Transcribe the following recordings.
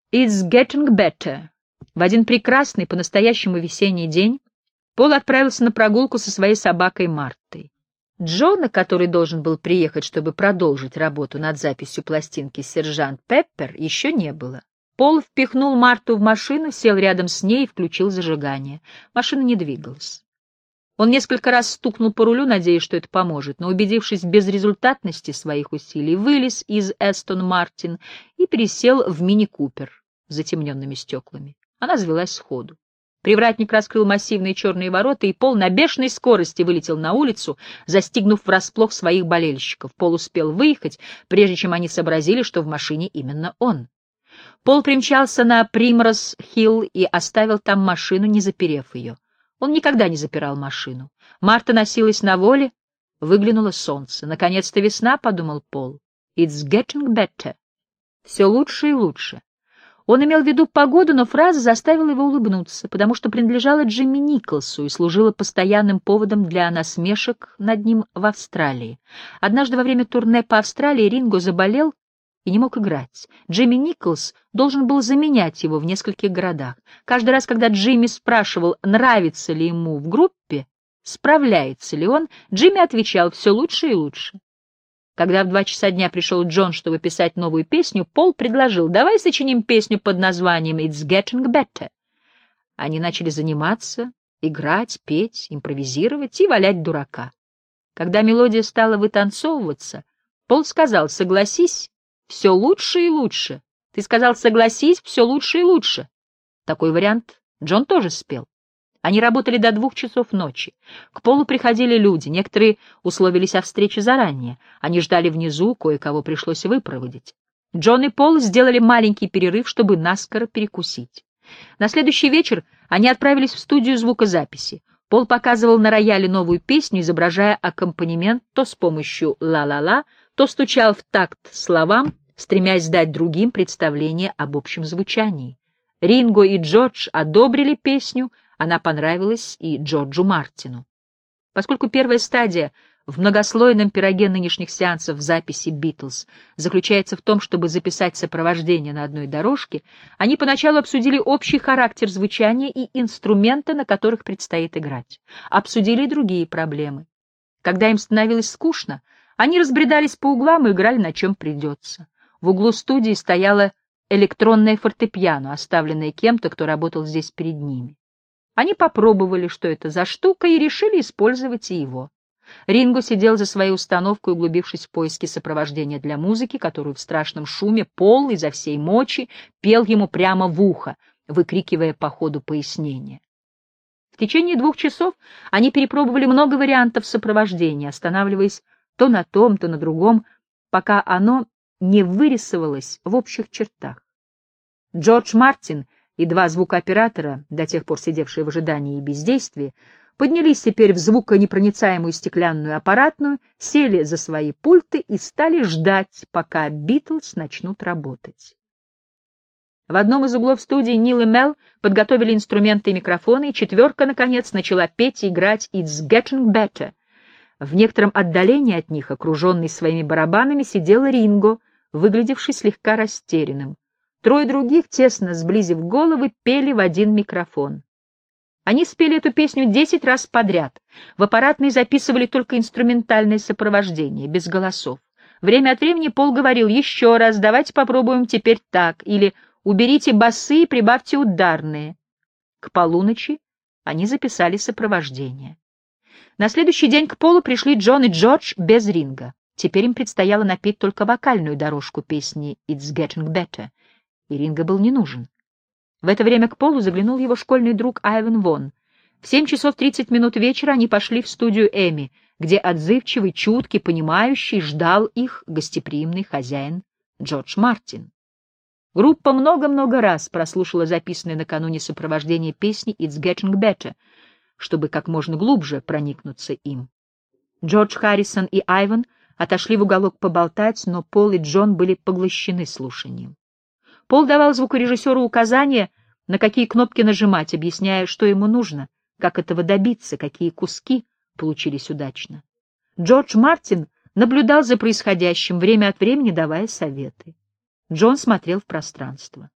It's getting better. В один прекрасный, по-настоящему весенний день Пол отправился на прогулку со своей собакой Мартой. Джона, который должен был приехать, чтобы продолжить работу над записью пластинки «Сержант Пеппер», еще не было. Пол впихнул Марту в машину, сел рядом с ней и включил зажигание. Машина не двигалась. Он несколько раз стукнул по рулю, надеясь, что это поможет, но, убедившись в безрезультатности своих усилий, вылез из Эстон Мартин и пересел в мини-купер с затемненными стеклами. Она завелась сходу. Привратник раскрыл массивные черные ворота, и Пол на бешеной скорости вылетел на улицу, застигнув врасплох своих болельщиков. Пол успел выехать, прежде чем они сообразили, что в машине именно он. Пол примчался на Примрос-Хилл и оставил там машину, не заперев ее. Он никогда не запирал машину. Марта носилась на воле, выглянуло солнце. «Наконец-то весна», — подумал Пол. «It's getting better». Все лучше и лучше. Он имел в виду погоду, но фраза заставила его улыбнуться, потому что принадлежала Джимми Николсу и служила постоянным поводом для насмешек над ним в Австралии. Однажды во время турне по Австралии Ринго заболел и не мог играть. Джимми Николс должен был заменять его в нескольких городах. Каждый раз, когда Джимми спрашивал, нравится ли ему в группе, справляется ли он, Джимми отвечал «все лучше и лучше». Когда в 2 часа дня пришел Джон, чтобы писать новую песню, Пол предложил «давай сочиним песню под названием «It's getting better». Они начали заниматься, играть, петь, импровизировать и валять дурака. Когда мелодия стала вытанцовываться, Пол сказал «согласись, все лучше и лучше». Ты сказал «согласись, все лучше и лучше». Такой вариант Джон тоже спел. Они работали до 2 часов ночи. К Полу приходили люди, некоторые условились о встрече заранее. Они ждали внизу, кое-кого пришлось выпроводить. Джон и Пол сделали маленький перерыв, чтобы наскоро перекусить. На следующий вечер они отправились в студию звукозаписи. Пол показывал на рояле новую песню, изображая аккомпанемент то с помощью «ла-ла-ла», то стучал в такт словам, стремясь дать другим представление об общем звучании. Ринго и Джордж одобрили песню, она понравилась и Джорджу Мартину. Поскольку первая стадия в многослойном пироге нынешних сеансов записи «Битлз» заключается в том, чтобы записать сопровождение на одной дорожке, они поначалу обсудили общий характер звучания и инструменты, на которых предстоит играть. Обсудили и другие проблемы. Когда им становилось скучно, они разбредались по углам и играли на чем придется. В углу студии стояло электронное фортепиано, оставленное кем-то, кто работал здесь перед ними. Они попробовали, что это за штука, и решили использовать и его. Ринго сидел за своей установкой, углубившись в поиски сопровождения для музыки, которую в страшном шуме Пол изо всей мочи пел ему прямо в ухо, выкрикивая по ходу пояснения. В течение 2 часов они перепробовали много вариантов сопровождения, останавливаясь то на том, то на другом, пока оно не вырисовалось в общих чертах. Джордж Мартин и 2 звукооператора, до тех пор сидевшие в ожидании и бездействии, поднялись теперь в звуконепроницаемую стеклянную аппаратную, сели за свои пульты и стали ждать, пока «Битлз» начнут работать. В одном из углов студии Нил и Мел подготовили инструменты и микрофоны, и 4, наконец, начала петь и играть «It's getting better». В некотором отдалении от них, окруженный своими барабанами, сидел Ринго, выглядевший слегка растерянным. 3 других, тесно сблизив головы, пели в один микрофон. Они спели эту песню 10 раз подряд. В аппаратной записывали только инструментальное сопровождение, без голосов. Время от времени Пол говорил «Еще раз, давайте попробуем теперь так», или «Уберите басы и прибавьте ударные». К полуночи они записали сопровождение. На следующий день к Полу пришли Джон и Джордж без Ринга. Теперь им предстояло напеть только вокальную дорожку песни «It's getting better», и Ринга был не нужен. В это время к Полу заглянул его школьный друг Айвен Вон. В 7 часов 30 минут вечера они пошли в студию Эми, где отзывчивый, чуткий, понимающий ждал их гостеприимный хозяин Джордж Мартин. Группа много-много раз прослушала записанное накануне сопровождение песни «It's getting better», чтобы как можно глубже проникнуться им. Джордж Харрисон и Айвен отошли в уголок поболтать, но Пол и Джон были поглощены слушанием. Пол давал звукорежиссеру указания, на какие кнопки нажимать, объясняя, что ему нужно, как этого добиться, какие куски получились удачно. Джордж Мартин наблюдал за происходящим, время от времени давая советы. Джон смотрел в пространство.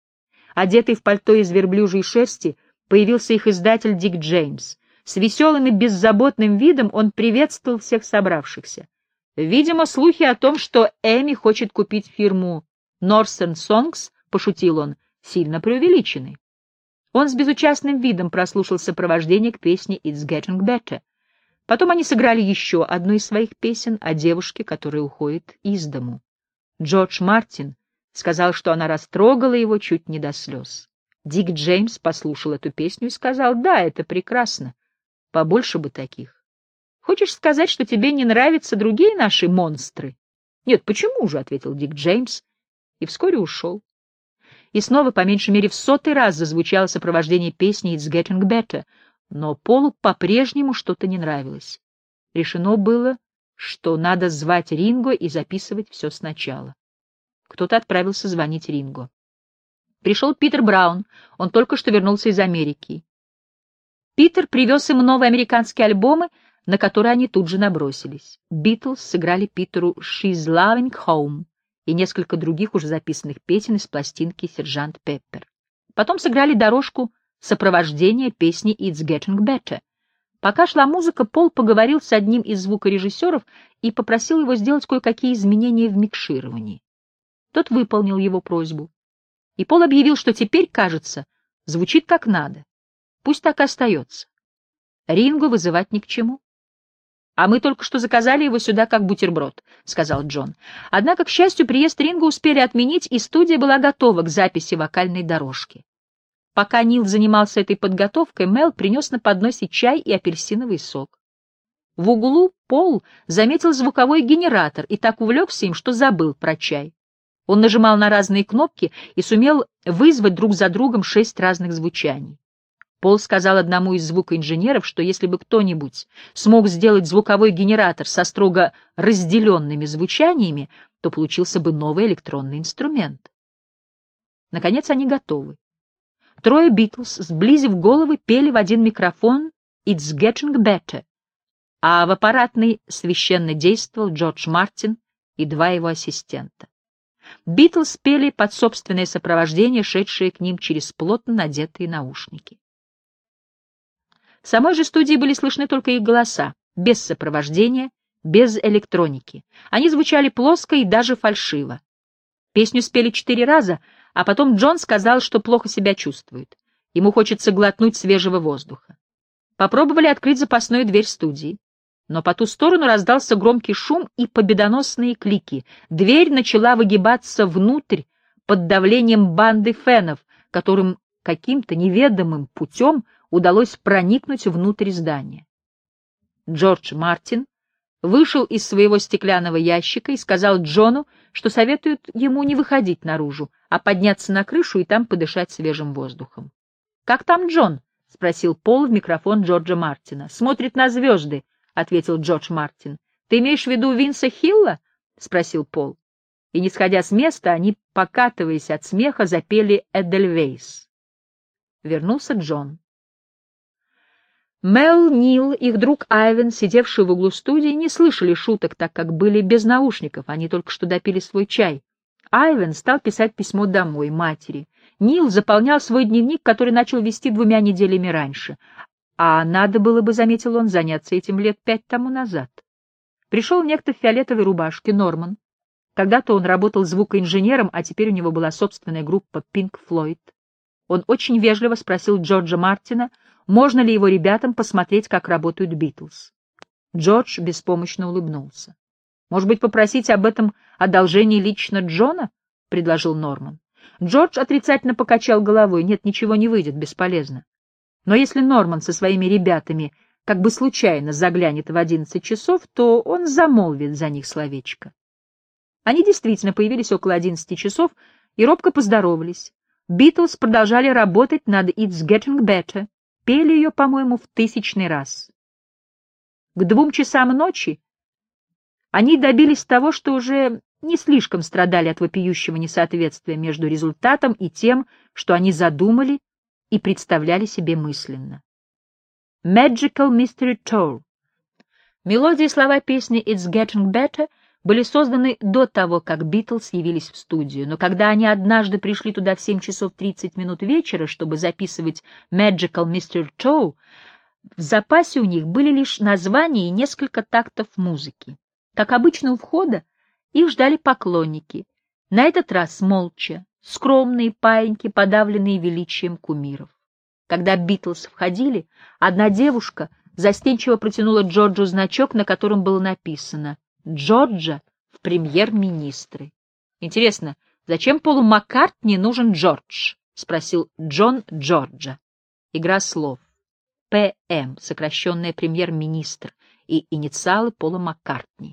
Одетый в пальто из верблюжьей шерсти, появился их издатель Дик Джеймс. С веселым и беззаботным видом он приветствовал всех собравшихся. Видимо, слухи о том, что Эми хочет купить фирму Northern Songs, пошутил он, сильно преувеличены. Он с безучастным видом прослушал сопровождение к песне «It's Getting Better». Потом они сыграли еще одну из своих песен о девушке, которая уходит из дому. Джордж Мартин сказал, что она растрогала его чуть не до слез. Дик Джеймс послушал эту песню и сказал: «Да, это прекрасно. Побольше бы таких. Хочешь сказать, что тебе не нравятся другие наши монстры?» «Нет, почему же?» — ответил Дик Джеймс и вскоре ушел. И снова, по меньшей мере, в 100-й раз зазвучало сопровождение песни «It's Getting Better», но Полу по-прежнему что-то не нравилось. Решено было, что надо звать Ринго и записывать все сначала. Кто-то отправился звонить Ринго. Пришел Питер Браун, он только что вернулся из Америки. Питер привез им новые американские альбомы, на которые они тут же набросились. Битлз сыграли Питеру «She's Loving Home» и несколько других уже записанных песен из пластинки «Сержант Пеппер». Потом сыграли дорожку сопровождения песни «It's Getting Better». Пока шла музыка, Пол поговорил с одним из звукорежиссеров и попросил его сделать кое-какие изменения в микшировании. Тот выполнил его просьбу. И Пол объявил, что теперь, кажется, звучит как надо. Пусть так и остается. Ринго вызывать ни к чему. «А мы только что заказали его сюда как бутерброд», — сказал Джон. Однако, к счастью, приезд Ринго успели отменить, и студия была готова к записи вокальной дорожки. Пока Нил занимался этой подготовкой, Мел принес на подносе чай и апельсиновый сок. В углу Пол заметил звуковой генератор и так увлекся им, что забыл про чай. Он нажимал на разные кнопки и сумел вызвать друг за другом 6 разных звучаний. Пол сказал одному из звукоинженеров, что если бы кто-нибудь смог сделать звуковой генератор со строго разделенными звучаниями, то получился бы новый электронный инструмент. Наконец они готовы. Трое Битлз, сблизив головы, пели в один микрофон «It's Getting Better», а в аппаратной священно действовал Джордж Мартин и 2 его ассистента. Битлз пели под собственное сопровождение, шедшие к ним через плотно надетые наушники. В самой же студии были слышны только их голоса, без сопровождения, без электроники. Они звучали плоско и даже фальшиво. Песню спели 4 раза, а потом Джон сказал, что плохо себя чувствует. Ему хочется глотнуть свежего воздуха. Попробовали открыть запасную дверь студии. Но по ту сторону раздался громкий шум и победоносные клики. Дверь начала выгибаться внутрь под давлением банды фенов, которым каким-то неведомым путем удалось проникнуть внутрь здания. Джордж Мартин вышел из своего стеклянного ящика и сказал Джону, что советует ему не выходить наружу, а подняться на крышу и там подышать свежим воздухом. «Как там Джон?» — спросил Пол в микрофон Джорджа Мартина. «Смотрит на звезды», — ответил Джордж Мартин. «Ты имеешь в виду Винса Хилла?» — спросил Пол. И, не сходя с места, они, покатываясь от смеха, запели «Эдельвейс». Вернулся Джон. Мел, Нил, их друг Айвен, сидевшие в углу студии, не слышали шуток, так как были без наушников, они только что допили свой чай. Айвен стал писать письмо домой, матери. Нил заполнял свой дневник, который начал вести 2 неделями раньше. А надо было бы, заметил он, заняться этим лет 5 тому назад. Пришел некто в фиолетовой рубашке, Норман. Когда-то он работал звукоинженером, а теперь у него была собственная группа Pink Floyd. Он очень вежливо спросил Джорджа Мартина, можно ли его ребятам посмотреть, как работают Битлз. Джордж беспомощно улыбнулся. «Может быть, попросить об этом одолжении лично Джона?» — предложил Норман. Джордж отрицательно покачал головой. «Нет, ничего не выйдет, бесполезно. Но если Норман со своими ребятами как бы случайно заглянет в 11 часов, то он замолвит за них словечко». Они действительно появились около 11 часов и робко поздоровались. Битлз продолжали работать над «It's Getting Better», пели ее, по-моему, в 1000-й раз. К 2 часам ночи они добились того, что уже не слишком страдали от вопиющего несоответствия между результатом и тем, что они задумали и представляли себе мысленно. Magical Mystery Tour. Мелодия и слова песни «It's Getting Better» были созданы до того, как Битлз явились в студию, но когда они однажды пришли туда в 7 часов 30 минут вечера, чтобы записывать «Magical Mystery Tour», в запасе у них были лишь названия и несколько тактов музыки. Как обычно у входа, их ждали поклонники, на этот раз молча, скромные паиньки, подавленные величием кумиров. Когда Битлз входили, одна девушка застенчиво протянула Джорджу значок, на котором было написано «Джорджа в премьер-министры». «Интересно, зачем Полу Маккартни нужен Джордж?» — спросил Джон Джорджа. Игра слов. ПМ, сокращенное премьер-министр, и инициалы Пола Маккартни.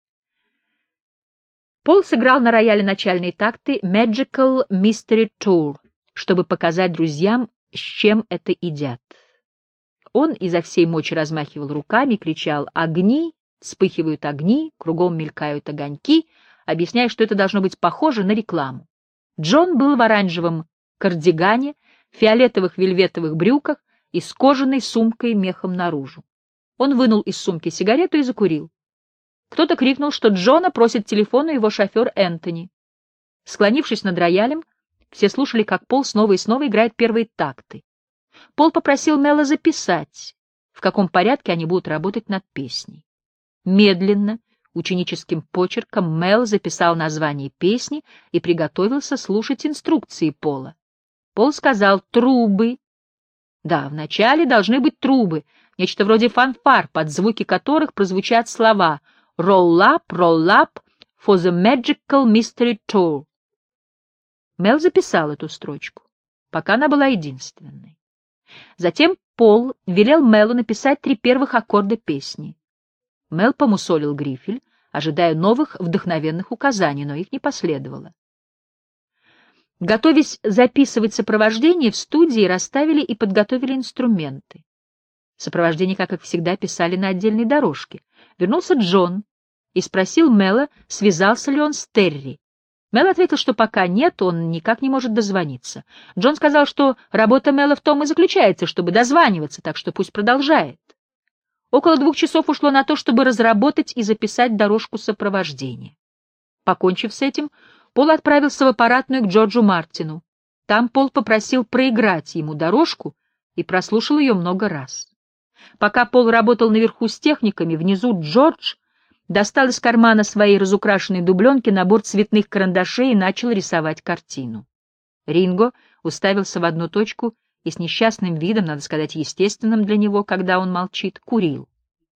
Пол сыграл на рояле начальные такты «Magical Mystery Tour», чтобы показать друзьям, с чем это едят. Он изо всей мочи размахивал руками, кричал «Огни! Вспыхивают огни, кругом мелькают огоньки», объясняя, что это должно быть похоже на рекламу. Джон был в оранжевом кардигане, фиолетовых вельветовых брюках и с кожаной сумкой мехом наружу. Он вынул из сумки сигарету и закурил. Кто-то крикнул, что Джона просит телефона его шофер Энтони. Склонившись над роялем, все слушали, как Пол снова и снова играет первые такты. Пол попросил Мэла записать, в каком порядке они будут работать над песней. Медленно, ученическим почерком, Мэл записал название песни и приготовился слушать инструкции Пола. Пол сказал «трубы». Да, вначале должны быть трубы, нечто вроде фанфар, под звуки которых прозвучат слова «Roll up, for the magical mystery tour». Мэл записал эту строчку, пока она была единственной. Затем Пол велел Мэлу написать 3 первых аккорда песни. Мэл помусолил грифель, ожидая новых вдохновенных указаний, но их не последовало. Готовясь записывать сопровождение, в студии расставили и подготовили инструменты. Сопровождение, как и всегда, писали на отдельной дорожке. Вернулся Джон и спросил Мэла, связался ли он с Терри. Мэл ответил, что пока нет, он никак не может дозвониться. Джон сказал, что работа Мэла в том и заключается, чтобы дозваниваться, так что пусть продолжает. Около 2 часов ушло на то, чтобы разработать и записать дорожку сопровождения. Покончив с этим, Пол отправился в аппаратную к Джорджу Мартину. Там Пол попросил проиграть ему дорожку и прослушал ее много раз. Пока Пол работал наверху с техниками, внизу Джордж достал из кармана своей разукрашенной дубленки набор цветных карандашей и начал рисовать картину. Ринго уставился в одну точку и с несчастным видом, надо сказать, естественным для него, когда он молчит, курил.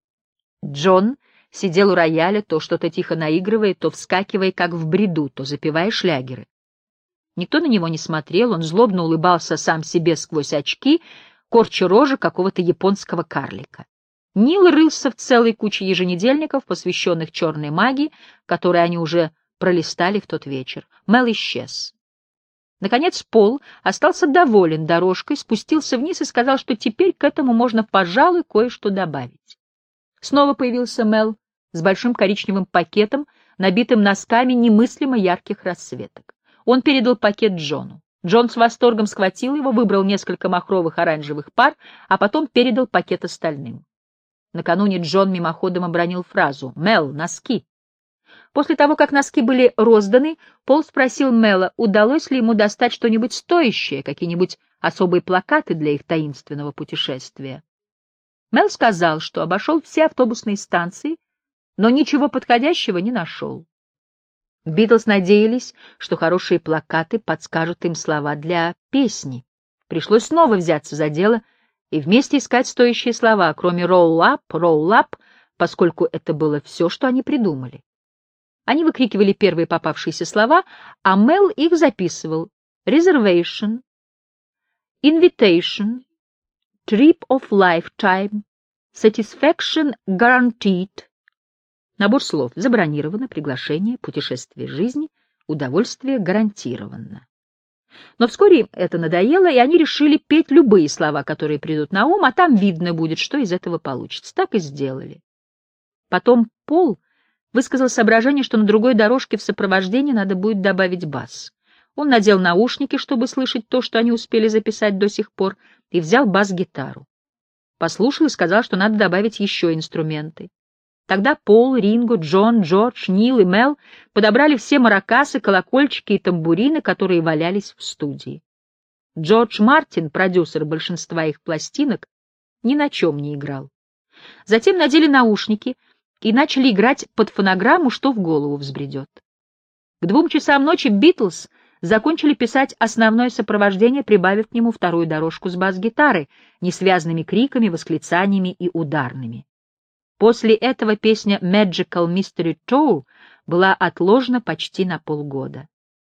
Джон сидел у рояля, то что-то тихо наигрывая, то вскакивая, как в бреду, то запевая шлягеры. Никто на него не смотрел, он злобно улыбался сам себе сквозь очки, корча рожи какого-то японского карлика. Нил рылся в целой куче еженедельников, посвященных черной магии, которые они уже пролистали в тот вечер. Мэл исчез. Наконец Пол остался доволен дорожкой, спустился вниз и сказал, что теперь к этому можно, пожалуй, кое-что добавить. Снова появился Мэл с большим коричневым пакетом, набитым носками немыслимо ярких расцветок. Он передал пакет Джону. Джон с восторгом схватил его, выбрал несколько махровых оранжевых пар, а потом передал пакет остальным. Накануне Джон мимоходом обронил фразу «Мэл, носки». После того, как носки были розданы, Пол спросил Мэла, удалось ли ему достать что-нибудь стоящее, какие-нибудь особые плакаты для их таинственного путешествия. Мэл сказал, что обошел все автобусные станции, но ничего подходящего не нашел. Битлз надеялись, что хорошие плакаты подскажут им слова для песни. Пришлось снова взяться за дело и вместе искать стоящие слова, кроме roll up», поскольку это было все, что они придумали. Они выкрикивали первые попавшиеся слова, а Мэл их записывал. Reservation, Invitation, Trip of Lifetime, Satisfaction Guaranteed. Набор слов: забронировано, приглашение, путешествие жизни, удовольствие гарантировано. Но вскоре это надоело, и они решили петь любые слова, которые придут на ум, а там видно будет, что из этого получится. Так и сделали. Потом Пол высказал соображение, что на другой дорожке в сопровождении надо будет добавить бас. Он надел наушники, чтобы слышать то, что они успели записать до сих пор, и взял бас-гитару. Послушал и сказал, что надо добавить еще инструменты. Тогда Пол, Ринго, Джон, Джордж, Нил и Мел подобрали все маракасы, колокольчики и тамбурины, которые валялись в студии. Джордж Мартин, продюсер большинства их пластинок, ни на чем не играл. Затем надели наушники и начали играть под фонограмму, что в голову взбредет. К 2 часам ночи Битлз закончили писать основное сопровождение, прибавив к нему вторую дорожку с бас-гитарой, несвязными криками, восклицаниями и ударными. После этого песня «Magical Mystery Tour» была отложена почти на полгода.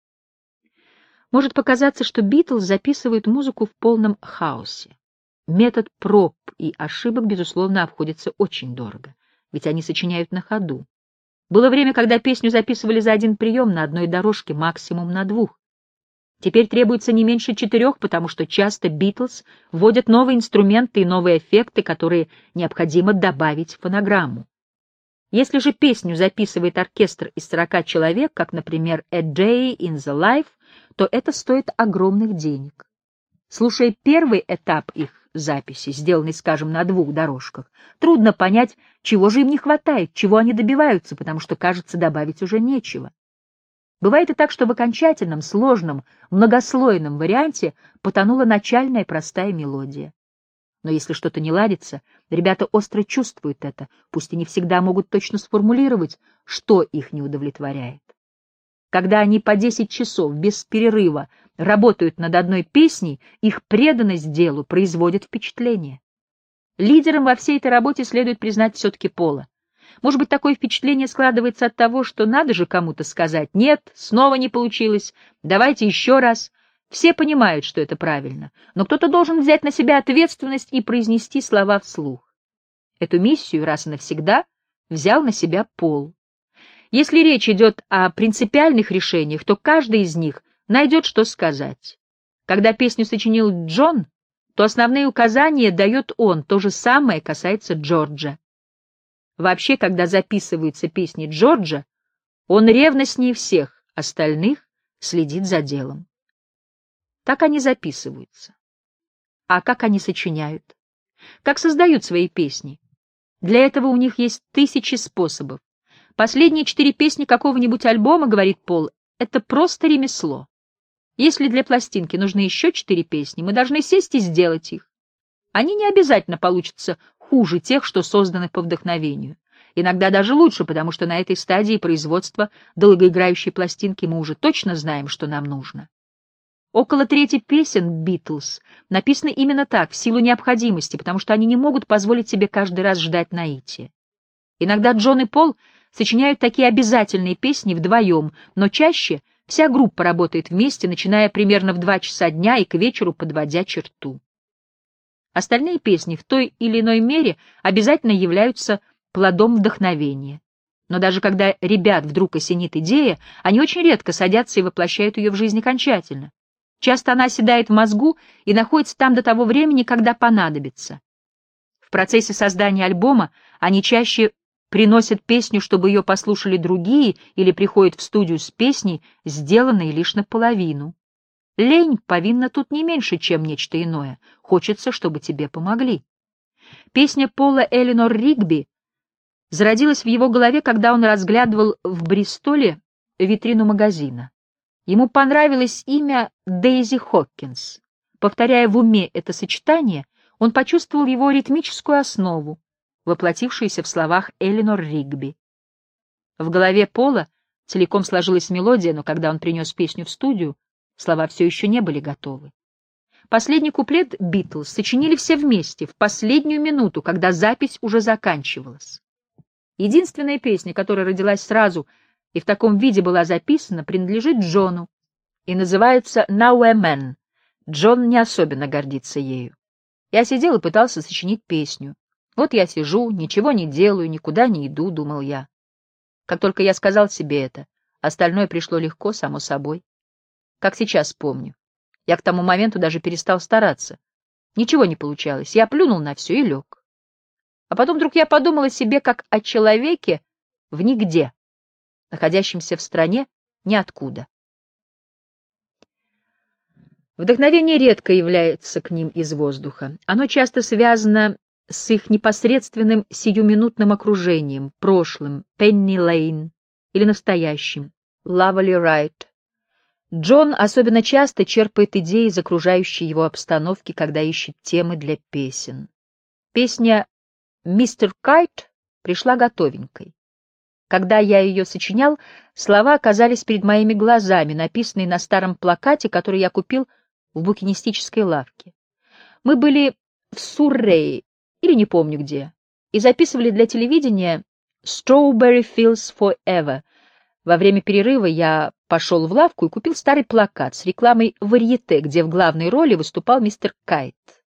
Может показаться, что Битлз записывают музыку в полном хаосе. Метод проб и ошибок, безусловно, обходится очень дорого, ведь они сочиняют на ходу. Было время, когда песню записывали за один прием на одной дорожке, максимум на 2. Теперь требуется не меньше 4, потому что часто Битлз вводят новые инструменты и новые эффекты, которые необходимо добавить в фонограмму. Если же песню записывает оркестр из 40 человек, как, например, «A Day in the Life», то это стоит огромных денег. Слушая первый этап их записи, сделанный, скажем, на 2 дорожках, трудно понять, чего же им не хватает, чего они добиваются, потому что, кажется, добавить уже нечего. Бывает и так, что в окончательном, сложном, многослойном варианте потонула начальная простая мелодия. Но если что-то не ладится, ребята остро чувствуют это, пусть и не всегда могут точно сформулировать, что их не удовлетворяет. Когда они по 10 часов без перерыва работают над одной песней, их преданность делу производит впечатление. Лидером во всей этой работе следует признать все-таки Пола. Может быть, такое впечатление складывается от того, что надо же кому-то сказать: «Нет, снова не получилось, давайте еще раз». Все понимают, что это правильно, но кто-то должен взять на себя ответственность и произнести слова вслух. Эту миссию раз и навсегда взял на себя Пол. Если речь идет о принципиальных решениях, то каждый из них найдет, что сказать. Когда песню сочинил Джон, то основные указания дает он, то же самое касается Джорджа. Вообще, когда записываются песни Джорджа, он ревностнее всех остальных следит за делом. Так они записываются. А как они сочиняют? Как создают свои песни? Для этого у них есть 1000 способов. Последние 4 песни какого-нибудь альбома, говорит Пол, это просто ремесло. Если для пластинки нужны еще 4 песни, мы должны сесть и сделать их. Они не обязательно получатся хуже тех, что созданы по вдохновению. Иногда даже лучше, потому что на этой стадии производства долгоиграющей пластинки мы уже точно знаем, что нам нужно. Около трети песен «Битлз» написаны именно так, в силу необходимости, потому что они не могут позволить себе каждый раз ждать наития. Иногда Джон и Пол сочиняют такие обязательные песни вдвоем, но чаще вся группа работает вместе, начиная примерно в 2 часа дня и к вечеру подводя черту. Остальные песни в той или иной мере обязательно являются плодом вдохновения. Но даже когда ребят вдруг осенит идея, они очень редко садятся и воплощают ее в жизнь окончательно. Часто она оседает в мозгу и находится там до того времени, когда понадобится. В процессе создания альбома они чаще приносят песню, чтобы ее послушали другие, или приходят в студию с песней, сделанной лишь наполовину. Лень повинна тут не меньше, чем нечто иное. Хочется, чтобы тебе помогли. Песня Пола Эленор Ригби зародилась в его голове, когда он разглядывал в Бристоле витрину магазина. Ему понравилось имя Дейзи Хокинс. Повторяя в уме это сочетание, он почувствовал его ритмическую основу, воплотившуюся в словах Эленор Ригби. В голове Пола целиком сложилась мелодия, но когда он принес песню в студию, слова все еще не были готовы. Последний куплет «Битлз» сочинили все вместе, в последнюю минуту, когда запись уже заканчивалась. Единственная песня, которая родилась сразу и в таком виде была записана, принадлежит Джону и называется «Now a Man». Джон не особенно гордится ею. Я сидел и пытался сочинить песню. Вот я сижу, ничего не делаю, никуда не иду, думал я. Как только я сказал себе это, остальное пришло легко, само собой. Как сейчас помню. Я к тому моменту даже перестал стараться. Ничего не получалось, я плюнул на все и лег. А потом вдруг я подумал о себе как о человеке в нигде, находящемся в стране ниоткуда. Вдохновение редко является к ним из воздуха. Оно часто связано с их непосредственным сиюминутным окружением, прошлым, Пенни Лейн, или настоящим, Лавали Райт. Джон особенно часто черпает идеи из окружающей его обстановки, когда ищет темы для песен. Песня «Мистер Кайт» пришла готовенькой. Когда я ее сочинял, слова оказались перед моими глазами, написанные на старом плакате, который я купил в букинистической лавке. Мы были в Суррее, или не помню где, и записывали для телевидения «Strawberry Fields Forever». Во время перерыва я пошел в лавку и купил старый плакат с рекламой «Варьете», где в главной роли выступал мистер Кайт.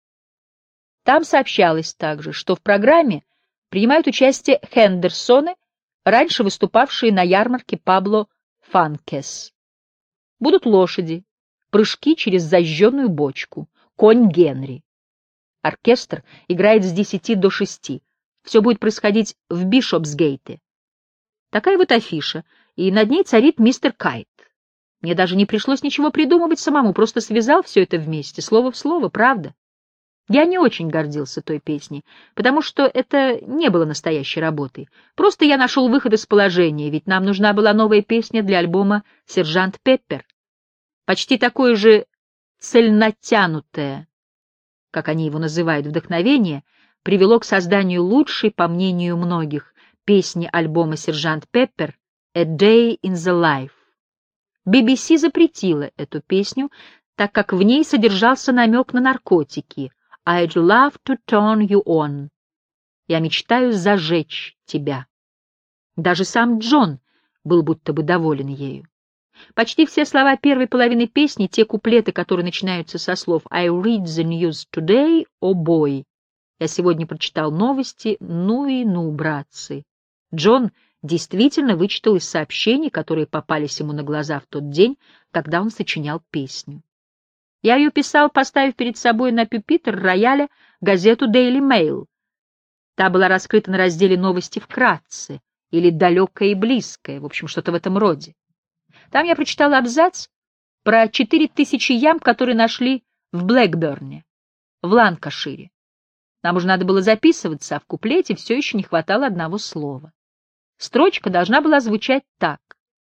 Там сообщалось также, что в программе принимают участие Хендерсоны, раньше выступавшие на ярмарке Пабло Фанкес. Будут лошади, прыжки через зажженную бочку, конь Генри. Оркестр играет с 10 до 6. Все будет происходить в Бишопсгейте. Такая вот афиша, и над ней царит мистер Кайт. Мне даже не пришлось ничего придумывать самому, просто связал все это вместе, слово в слово, правда. Я не очень гордился той песней, потому что это не было настоящей работой. Просто я нашел выход из положения, ведь нам нужна была новая песня для альбома «Сержант Пеппер». Почти такое же цельнотянутое, как они его называют, вдохновение, привело к созданию лучшей, по мнению многих, песни альбома «Сержант Пеппер» «A Day in the Life». BBC запретила эту песню, так как в ней содержался намек на наркотики «I'd love to turn you on». «Я мечтаю зажечь тебя». Даже сам Джон был будто бы доволен ею. Почти все слова первой половины песни, те куплеты, которые начинаются со слов «I read the news today, oh boy». «Я сегодня прочитал новости, ну и ну, братцы». Джон действительно вычитал из сообщений, которые попались ему на глаза в тот день, когда он сочинял песню. Я ее писал, поставив перед собой на пюпитр рояля газету Daily Mail. Та была раскрыта на разделе «Новости вкратце» или «Далекое и близкое», в общем, что-то в этом роде. Там я прочитал абзац про 4000 ям, которые нашли в Блэкберне, в Ланкашире. Нам уже надо было записываться, а в куплете все еще не хватало одного слова. Строчка должна была звучать так.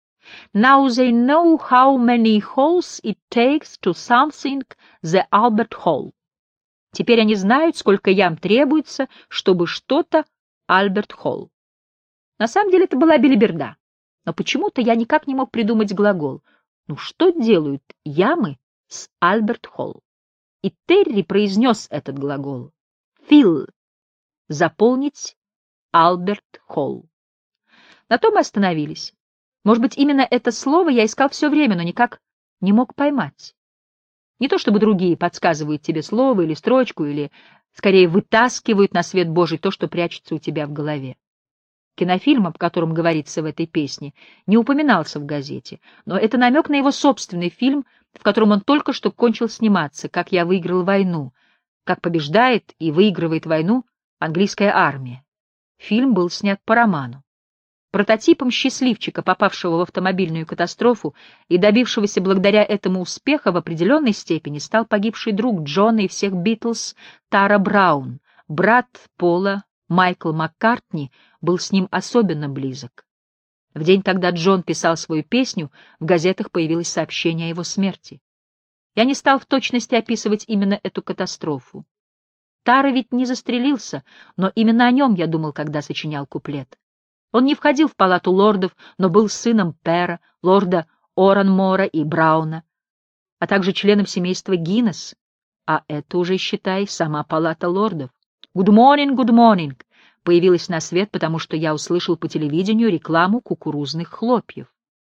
Now they know how many holes it takes to something the Albert Hall. Теперь они знают, сколько ям требуется, чтобы что-то Альберт Холл. На самом деле это была белиберда, но почему-то я никак не мог придумать глагол. Ну что делают ямы с Альберт Холл? И Терри произнес этот глагол. Fill. Заполнить Альберт Холл. На том мы остановились. Может быть, именно это слово я искал все время, но никак не мог поймать. Не то чтобы другие подсказывают тебе слово или строчку, или, скорее, вытаскивают на свет Божий то, что прячется у тебя в голове. Кинофильм, об котором говорится в этой песне, не упоминался в газете, но это намек на его собственный фильм, в котором он только что кончил сниматься, «Как я выиграл войну», как побеждает и выигрывает войну английская армия. Фильм был снят по роману. Прототипом счастливчика, попавшего в автомобильную катастрофу и добившегося благодаря этому успеха в определенной степени, стал погибший друг Джона и всех Битлз Тара Браун. Брат Пола, Майкл Маккартни, был с ним особенно близок. В день, когда Джон писал свою песню, в газетах появилось сообщение о его смерти. Я не стал в точности описывать именно эту катастрофу. Тара ведь не застрелился, но именно о нем я думал, когда сочинял куплет. Он не входил в палату лордов, но был сыном Пэра, лорда Оранмора и Брауна, а также членом семейства Гиннес, а это уже, считай, сама палата лордов. «Good morning» появилась на свет, потому что я услышал по телевидению рекламу кукурузных хлопьев.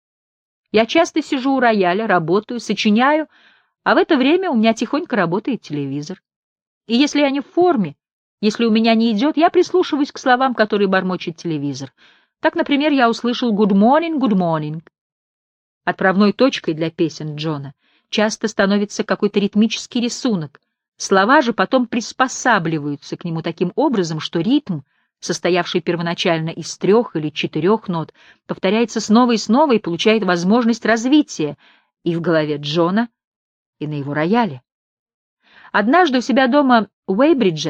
Я часто сижу у рояля, работаю, сочиняю, а в это время у меня тихонько работает телевизор. И если я не в форме, если у меня не идет, я прислушиваюсь к словам, которые бормочет телевизор. Так, например, я услышал «Good morning». Отправной точкой для песен Джона часто становится какой-то ритмический рисунок. Слова же потом приспосабливаются к нему таким образом, что ритм, состоявший первоначально из 3 или 4 нот, повторяется снова и снова и получает возможность развития и в голове Джона, и на его рояле. Однажды у себя дома в Уэйбридже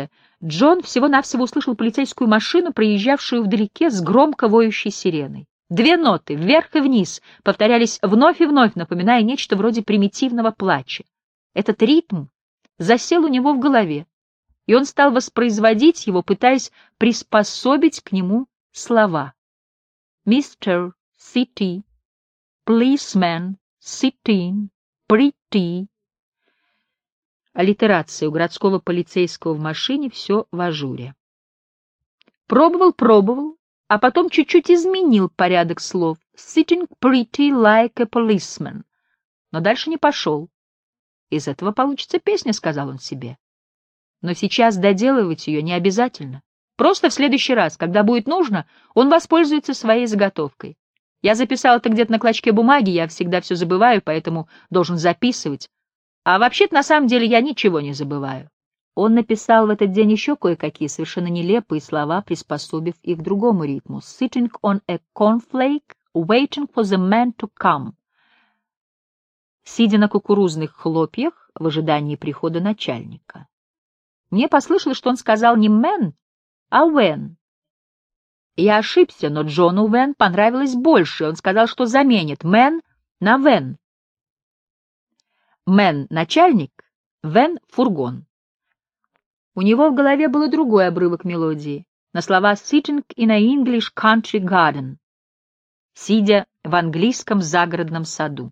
Джон всего-навсего услышал полицейскую машину, проезжавшую вдалеке с громко воющей сиреной. 2 ноты, вверх и вниз, повторялись вновь и вновь, напоминая нечто вроде примитивного плача. Этот ритм засел у него в голове, и он стал воспроизводить его, пытаясь приспособить к нему слова. «Мистер Сити, policeman, sitting, pretty». Аллитерация у городского полицейского в машине, все в ажуре. Пробовал, а потом чуть-чуть изменил порядок слов. Sitting pretty like a policeman. Но дальше не пошел. Из этого получится песня, сказал он себе. Но сейчас доделывать ее не обязательно. Просто в следующий раз, когда будет нужно, он воспользуется своей заготовкой. Я записал это где-то на клочке бумаги, я всегда все забываю, поэтому должен записывать. А вообще-то, на самом деле, я ничего не забываю. Он написал в этот день еще кое-какие совершенно нелепые слова, приспособив их к другому ритму. Sitting on a cornflake, waiting for the man to come. Сидя на кукурузных хлопьях в ожидании прихода начальника. Мне послышалось, что он сказал не man, а when. Я ошибся, но Джону when понравилось больше. Он сказал, что заменит man на when. Man — начальник, when — фургон. У него в голове был другой обрывок мелодии, на слова «sitting in a English country garden», сидя в английском загородном саду.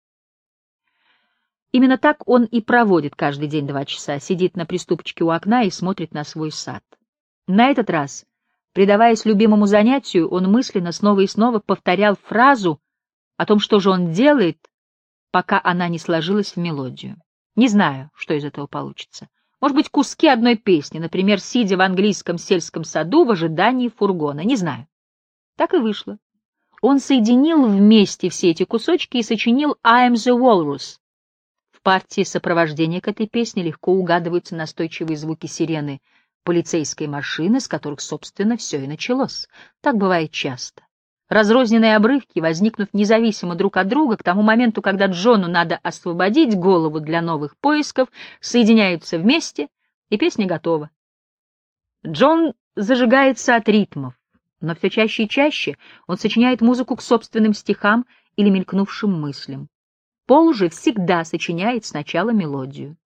Именно так он и проводит каждый день 2 часа, сидит на приступочке у окна и смотрит на свой сад. На этот раз, предаваясь любимому занятию, он мысленно снова и снова повторял фразу о том, что же он делает, пока она не сложилась в мелодию. Не знаю, что из этого получится. Может быть, куски одной песни, например, сидя в английском сельском саду в ожидании фургона. Не знаю. Так и вышло. Он соединил вместе все эти кусочки и сочинил «I am the Walrus». В партии сопровождения к этой песне легко угадываются настойчивые звуки сирены полицейской машины, с которых, собственно, все и началось. Так бывает часто. Разрозненные обрывки, возникнув независимо друг от друга, к тому моменту, когда Джону надо освободить голову для новых поисков, соединяются вместе, и песня готова. Джон зажигается от ритмов, но все чаще и чаще он сочиняет музыку к собственным стихам или мелькнувшим мыслям. Пол же всегда сочиняет сначала мелодию.